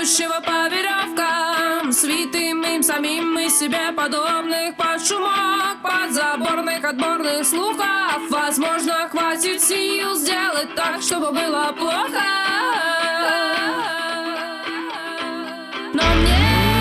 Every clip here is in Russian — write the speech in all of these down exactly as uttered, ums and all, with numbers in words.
идущего по веревкам, свитым им самим и себе подобных, под шумок подзаборных отборных слухов. Возможно, хватит сил сделать так, чтобы было плохо. Но мне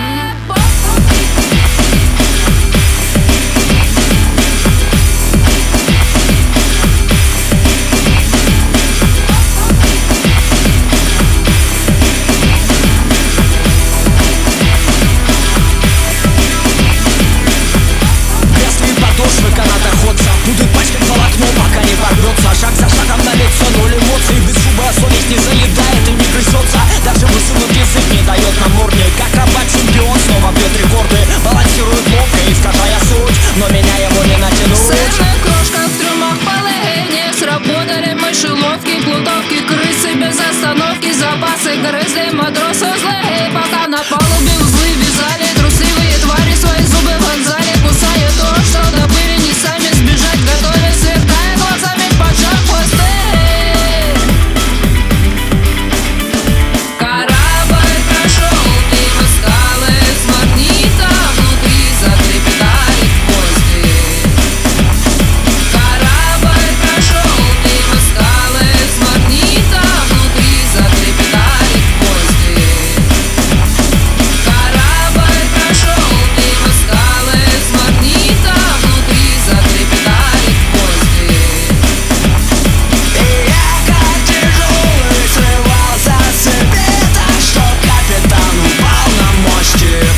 будут пачкать волокно, пока не порвется. Шаг за шагом на лицо, ноль эмоций. Беззубая совесть не заедает и не грызется. Даже высунуть язык не дает намордник. Акробат чемпион снова бьет рекорды. Балансирует ловко, искажая суть, но меня его не натянуть. В сырных крошках, в трюмах полыни сработали мышеловки, плутовки, крысы без остановки. Запасы грызли матросы злые, пока на палубе узлы вязали. Трусливые твари свои зубы вонзали, кусая то, что добыли не сами. Сбежать готовясь, сверкая глазами, поджав хвосты. Корабль прошел мимо скалы с магнитом, внутри затрепетали гвозди. Корабль прошел мимо скалы с магнитом, внутри затрепетали гвозди. Корабль прошел мимо скалы с магнитом, внутри затрепетали гвозди. И я как тяжелый срывался с цепи, так что капитан упал на мостик.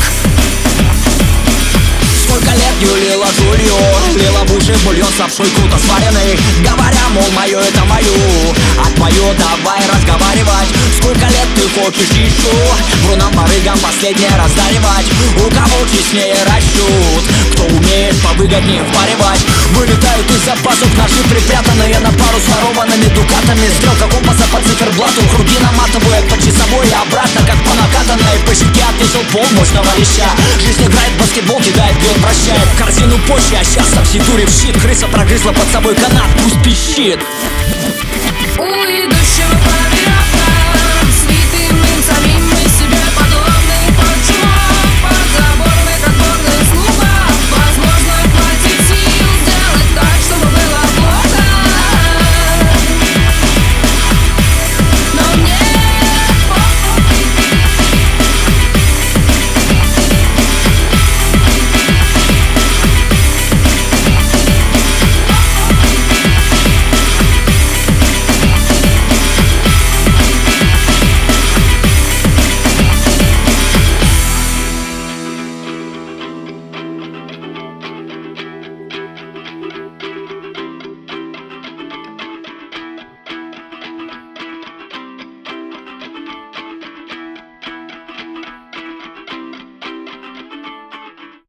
Сколько лет юлила жулью, лила в уши бульон с лапшой круто сваренный, говоря, мол, мое это мою, а твое давай разговаривать. Сколько лет ты хочешь еще вруном барыгам последнее раздаривать? У кого честнее расчет, кто умеет повыгоднее впаривать? Вылетают из запасов ножи, припрятанные на пару с ворованными дукатами. Стрелка компаса по циферблату, круги наматывает по часовой и обратно, как по накатанной. По щеке отвесил пол мощного леща. Жизнь играет в баскетбол, кидает, бьет, прощает. Корзину позже, а сейчас со всей дури в щит. Крыса прогрызла под собой канат, пусть пищит. У идущего по